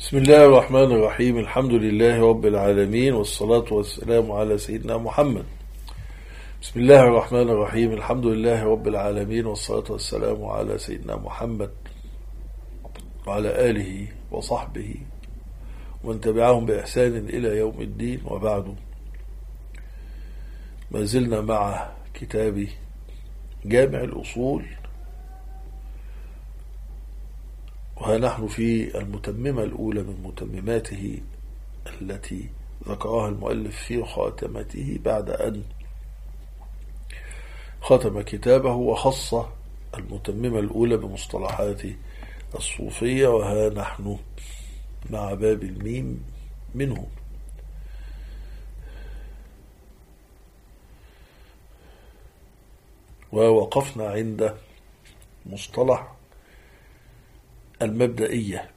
بسم الله الرحمن الرحيم. الحمد لله رب العالمين، والصلاة والسلام على سيدنا محمد. بسم الله الرحمن الرحيم. الحمد لله رب العالمين، والصلاة والسلام على سيدنا محمد وعلى آله وصحبه ومن تبعهم بإحسان إلى يوم الدين، وبعد. ما زلنا مع كتاب جامع الأصول، وها نحن في المتممة الأولى من متمماته التي ذكرها المؤلف في خاتمته بعد أن ختم كتابه، وخص المتممة الأولى بمصطلحات الصوفية. وها نحن مع باب الميم منه. ووقفنا عند مصطلح المبدئية،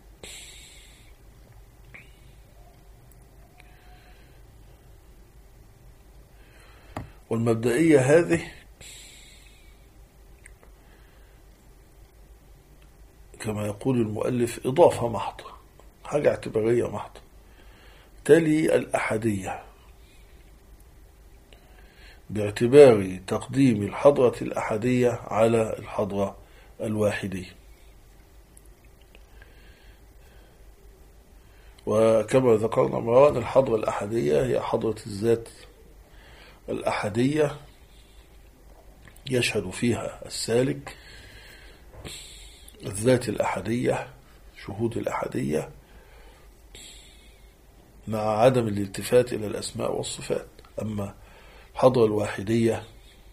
والمبدئية هذه كما يقول المؤلف إضافة محضة، حاجة اعتبارية محضة، تلي الأحدية باعتبار تقديم الحضرة الأحدية على الحضرة الواحدية. وكما ذكرنا مران، الحضرة الأحدية هي حضرة الذات الأحدية يشهد فيها السالك الذات الأحدية، شهود الأحدية، مع عدم الالتفات إلى الأسماء والصفات. أما الحضرة الواحدية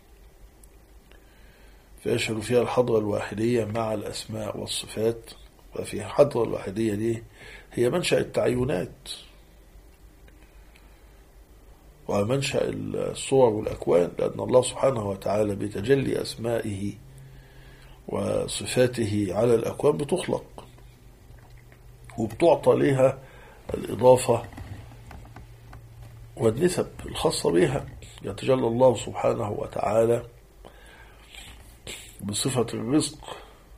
فيشهد فيها الحضرة الواحدية مع الأسماء والصفات. وفي الحضرة الواحدية دي هي منشأ التعينات ومنشأ الصور والأكوان، لأن الله سبحانه وتعالى بتجلي أسمائه وصفاته على الأكوان بتخلق، وبتعطى لها الإضافة والنسب الخاصة بها. يتجلى الله سبحانه وتعالى بصفة الرزق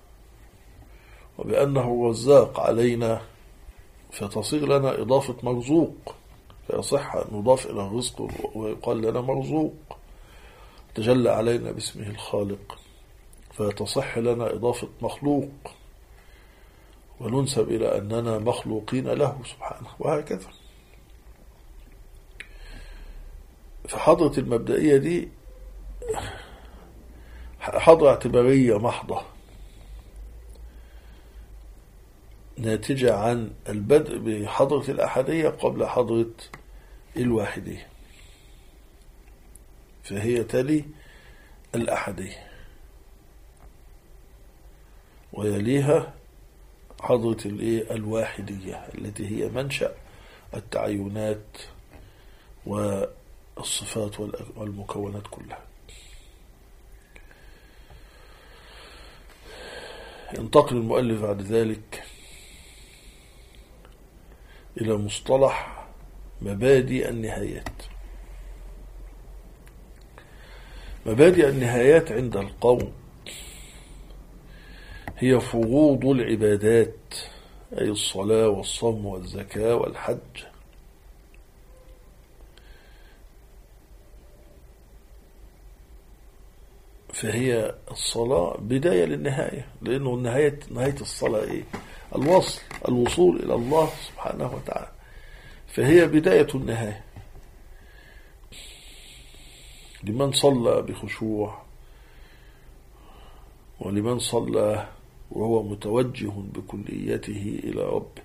وبأنه رزاق علينا، فتصير لنا إضافة مرزوق، فيصح أن نضاف إلى الرزق ويقال لنا مرزوق. تجلى علينا باسمه الخالق، فتصح لنا إضافة مخلوق وننسب إلى أننا مخلوقين له سبحانه، وهكذا. فحضرة المبدئية دي حضرة اعتبارية محضة، ناتجة عن البدء بحضرة الأحدية قبل حضرة الواحدية، فهي تلي الأحدية، ويليها حضرة الواحدية التي هي منشأ التعينات والصفات والمكونات كلها. ينتقل المؤلف بعد ذلك إلى مصطلح مبادئ النهايات. مبادئ النهايات عند القوم هي فروض العبادات، أي الصلاة والصوم والزكاة والحج. فهي الصلاة بداية للنهاية، لأنه نهاية الصلاة إيه؟ الوصول إلى الله سبحانه وتعالى، فهي بداية النهاية لمن صلى بخشوع، ولمن صلى وهو متوجه بكليته إلى ربه.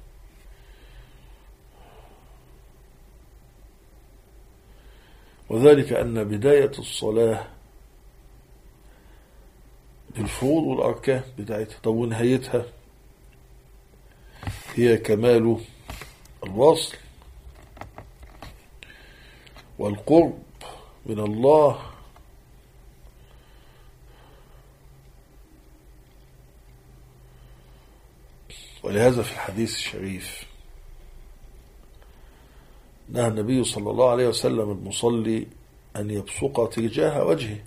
وذلك أن بداية الصلاة بالفروض والأركان بتاعتها، طب ونهايتها هي كمال الوصل والقرب من الله. ولهذا في الحديث الشريف نهى النبي صلى الله عليه وسلم المصلي أن يبصق تجاه وجهه،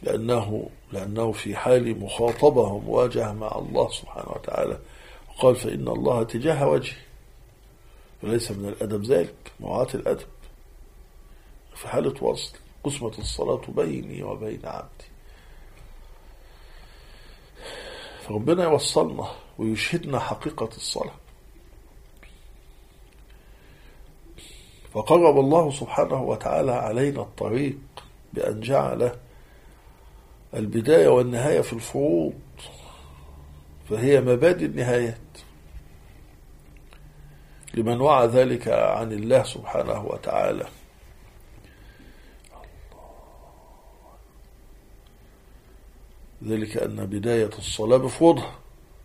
لأنه في حال مخاطبة ومواجهة مع الله سبحانه وتعالى، قال فإن الله تجاه وجهه، وليس من الأدب ذلك مراعاة الأدب في حالة وصل، قسمة الصلاة بيني وبين عبدي. فربنا يوصلنا ويشهدنا حقيقة الصلاة. فقرب الله سبحانه وتعالى علينا الطريق بأن جعل البداية والنهاية في الفروض، فهي مبادئ النهايات لمن وعى ذلك عن الله سبحانه وتعالى. ذلك أن بداية الصلاة بفروضها،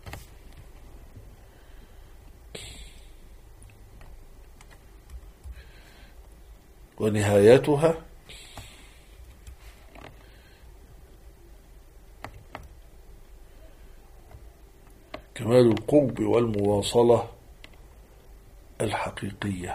ونهايتها كمال القرب والمواصلة الحقيقية.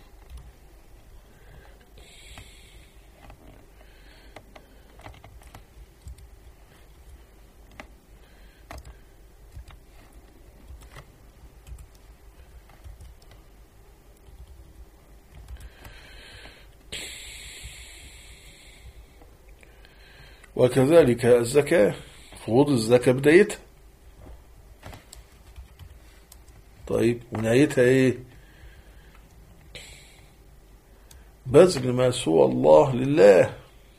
وكذلك الزكاة، فروض الزكاة بدايتها، طيب ونهايتها ايه؟ بذل ما سوى الله لله.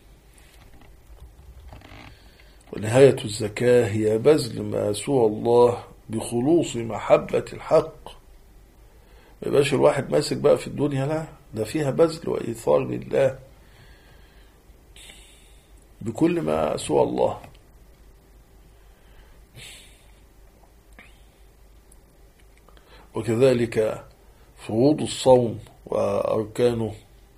ونهاية الزكاة هي بذل ما سوى الله بخلوص محبة الحق. ما يبقاش الواحد ماسك بقى في الدنيا، لا، ده فيها بذل وإيثار لله بكل ما سوى الله. وكذلك فروض الصوم وأركانه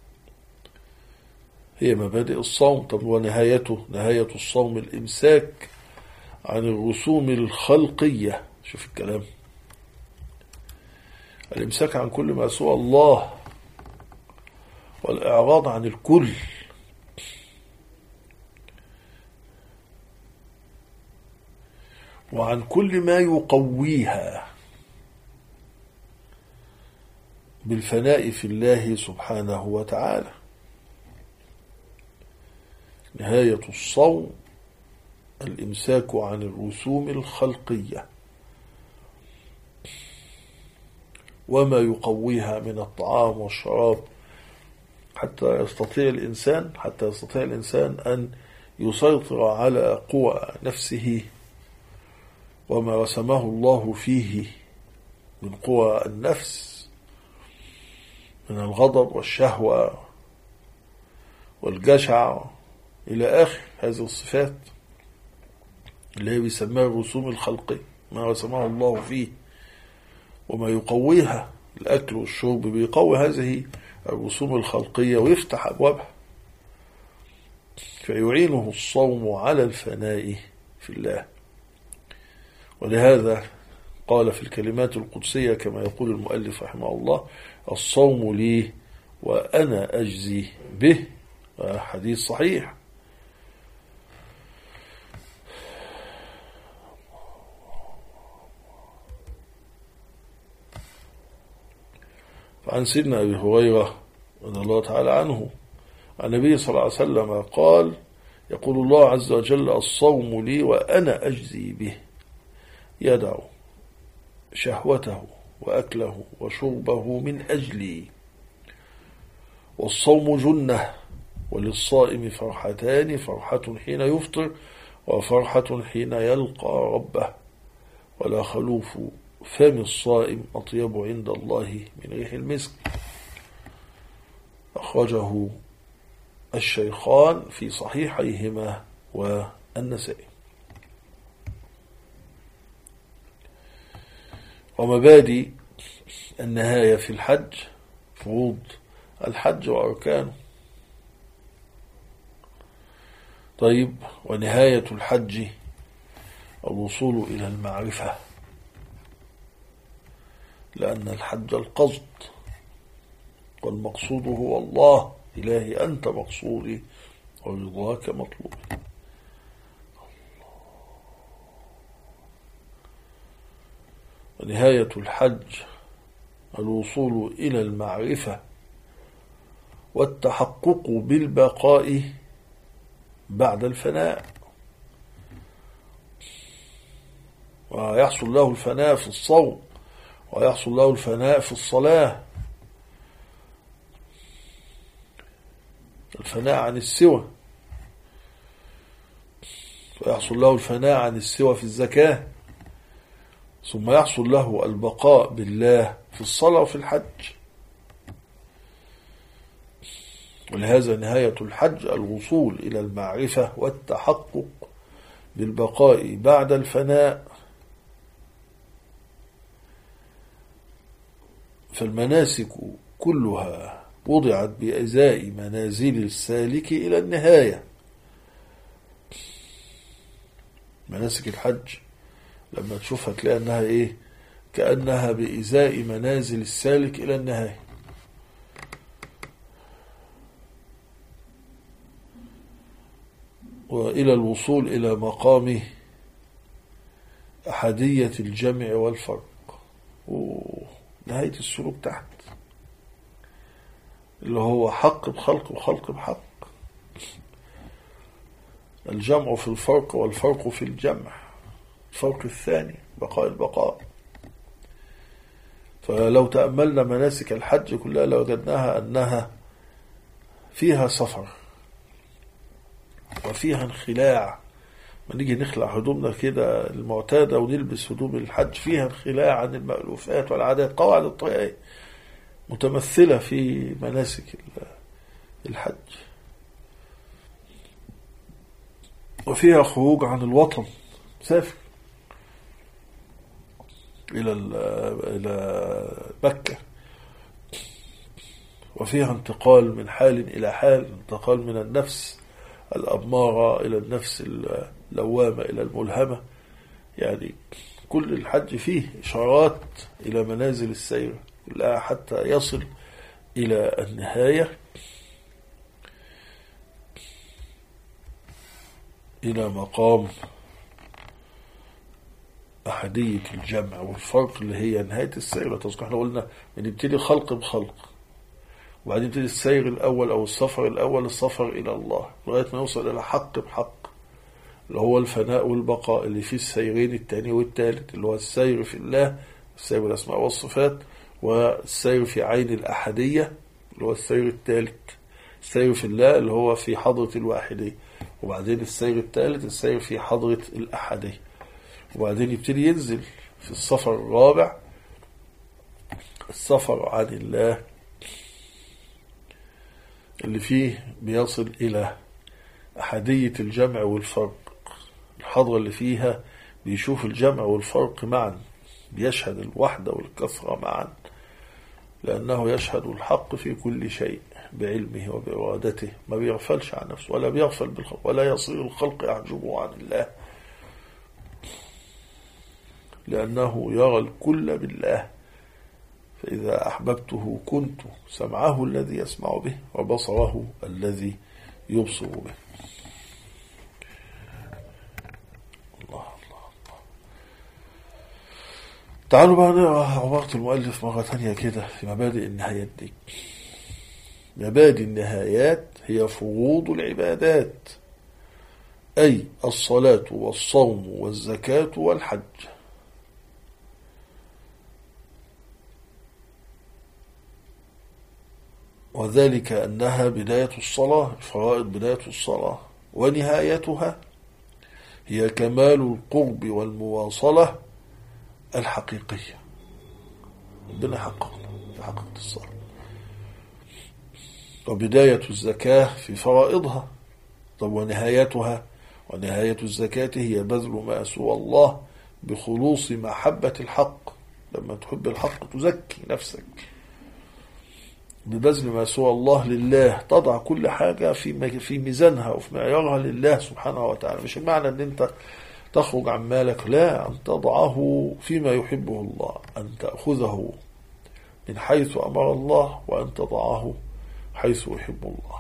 هي مبادئ الصوم. طب ونهايته، نهاية الصوم الإمساك عن الرسوم الخلقية. شوف الكلام، الإمساك عن كل ما سوى الله، والإعراض عن الكل، وعن كل ما يقويها بالفناء في الله سبحانه وتعالى. نهاية الصوم الإمساك عن الرسوم الخلقية وما يقويها من الطعام والشراب، حتى يستطيع الإنسان أن يسيطر على قوى نفسه وما رسمه الله فيه من قوى النفس من الغضب والشهوة والجشع إلى آخر هذه الصفات اللي هي بيسميها الرسوم الخلقية، ما رسمه الله فيه وما يقويها. الأكل والشرب بيقوي هذه الرسوم الخلقية ويفتح أبوابها، فيعينه الصوم على الفناء في الله. ولهذا قال في الكلمات القدسية كما يقول المؤلف رحمه الله: الصوم لي وأنا أجزي به. حديث صحيح. فعن سيدنا أبي هريرة رضي الله تعالى عنه عن النبي صلى الله عليه وسلم قال: يقول الله عز وجل: الصوم لي وأنا أجزي به، يدع شهوته وأكله وشربه من أجلي. والصوم جنة، وللصائم فرحتان: فرحة حين يفطر، وفرحة حين يلقى ربه. ولا خلوف فم الصائم أطيب عند الله من ريح المسك. أخرجه الشيخان في صحيحيهما والنسائي. ومبادئ النهاية في الحج، فروض الحج وأركانه. طيب، ونهاية الحج الوصول إلى المعرفة، لأن الحج القصد، والمقصود هو الله. إلهي أنت مقصودي ورضاك مطلوبي. ونهاية الحج الوصول إلى المعرفة والتحقق بالبقاء بعد الفناء، ويحصل له الفناء في الصوم، ويحصل له الفناء في الصلاة، الفناء عن السوى، ويحصل له الفناء عن السوى في الزكاة، ثم يحصل له البقاء بالله في الصلاة وفي الحج. ولهذا نهاية الحج الوصول إلى المعرفة والتحقق بالبقاء بعد الفناء. فالمناسك كلها وضعت بإزاء منازل السالك إلى النهاية. مناسك الحج لما تشوفها تلاقي أنها إيه؟ كأنها بإزاء منازل السالك إلى النهاية. وإلى الوصول إلى مقام أحدية الجمع والفرق، ونهاية السلوك تحت اللي هو حق بخلق وخلق بحق، الجمع في الفرق والفرق في الجمع، الفرق الثاني بقاء البقاء. فلو تأملنا مناسك الحج كلها لوجدناها أنها فيها سفر وفيها انخلاع. ما نيجي نخلع هدومنا كده المعتادة ونلبس هدوم الحج، فيها انخلاع عن المألوفات والعادات. قواعد الطريقة متمثلة في مناسك الحج. وفيها خروج عن الوطن، سافر إلى مكة، وفيها انتقال من حال إلى حال، انتقال من النفس الأمارة إلى النفس اللوامة إلى الملهمة. يعني كل الحج فيه إشارات إلى منازل السير كلها حتى يصل إلى النهاية، إلى مقام أحدية الجمع والفرق اللي هي نهاية السير. احنا قلنا بنبتدي خلق بخلق، وبعدين يبتدي السير الأول أو السفر الأول، السفر إلى الله، لغاية ما يوصل إلى حق بحق اللي هو الفناء والبقاء، اللي فيه السيرين الثاني والثالث، اللي هو السير في الله، السير بالأسماء والصفات، والسير في عين الأحدية اللي هو السير الثالث، السير في الله اللي هو في حضرة الواحدية، وبعدين السير الثالث السير في حضرة الأحدية، وبعدين يبتدي ينزل في السفر الرابع السفر عن الله اللي فيه بيصل إلى أحدية الجمع والفرق، الحضرة اللي فيها بيشوف الجمع والفرق معا، بيشهد الوحدة والكثرة معا، لأنه يشهد الحق في كل شيء بعلمه وبإرادته، ما بيغفلش عن نفسه ولا بيغفل بالخلق، ولا يصير الخلق يحجبه عن الله، لأنه يرى الكل بالله. فإذا أحببته كنت سمعه الذي يسمع به وبصره الذي يبصر به. الله الله الله. تعالوا بقى نقرأ عبارة المؤلف مرة ثانية كده في مبادئ النهايات دي. مبادئ النهايات هي فروض العبادات، أي الصلاة والصوم والزكاة والحج. وذلك أنها بداية الصلاة، فرائض بداية الصلاة، ونهايتها هي كمال القرب والمواصلة الحقيقية. ربنا حققنا في حقيقة الصلاة. وبداية الزكاة في فرائضها. طب ونهايتها؟ ونهاية الزكاة هي بذل ما سوى الله بخلوص محبة الحق. لما تحب الحق تزكي نفسك ببذل ما سوى الله لله، تضع كل حاجة في ميزانها وفي معيارها لله سبحانه وتعالى. مش المعنى أن أنت تخرج عن مالك، لا، أن تضعه فيما يحبه الله، أن تأخذه من حيث أمر الله، وأن تضعه حيث يحب الله.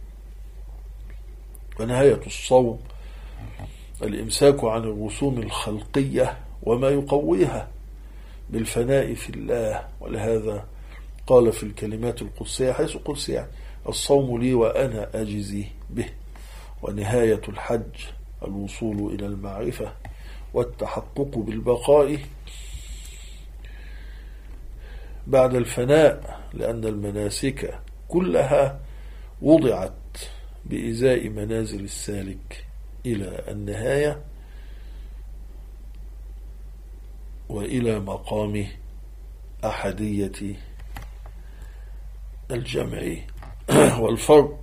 ونهاية الصوم الإمساك عن الرسوم الخلقية وما يقويها بالفناء في الله. ولهذا قال في الكلمات القدسية، حيث قدس يعني: الصوم لي وأنا أجزي به، ونهاية الحج الوصول إلى المعرفة والتحقق بالبقاء بعد الفناء، لأن المناسك كلها وضعت بإزاء منازل السالك إلى النهاية وإلى مقام أحدية الجمع والفرق.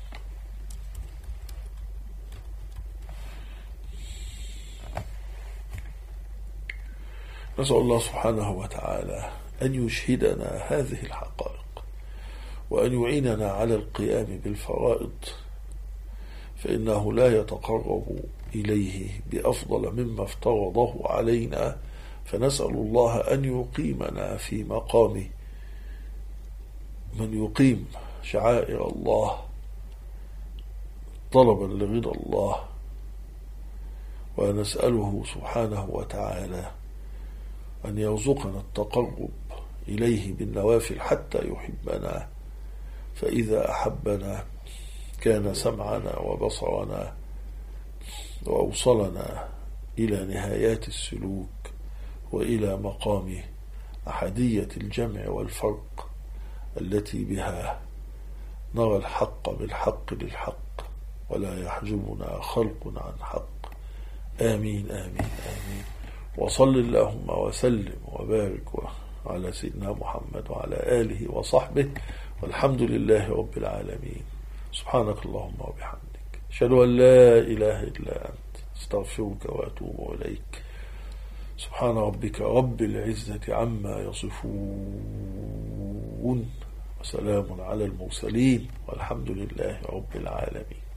نسأل الله سبحانه وتعالى أن يشهدنا هذه الحقائق، وأن يعيننا على القيام بالفرائض، فإنه لا يتقرب إليه بأفضل مما افترضه علينا. فنسأل الله أن يقيمنا في مقام من يقيم شعائر الله طلبا لرضا الله، ونسأله سبحانه وتعالى أن يرزقنا التقرب إليه بالنوافل حتى يحبنا، فإذا أحبنا كان سمعنا وبصرنا وأوصلنا إلى نهايات السلوك وإلى مقام أحدية الجمع والفرق التي بها نرى الحق بالحق للحق، ولا يحجبنا خلق عن حق. آمين آمين آمين. وصل اللهم وسلم وبارك على سيدنا محمد وعلى آله وصحبه، والحمد لله رب العالمين. سبحانك اللهم وبحمدك، أشهد أن لا إله إلا أنت، استغفرك وأتوب إليك. سبحان ربك رب العزة عما يصفون، وسلام على المرسلين، والحمد لله رب العالمين.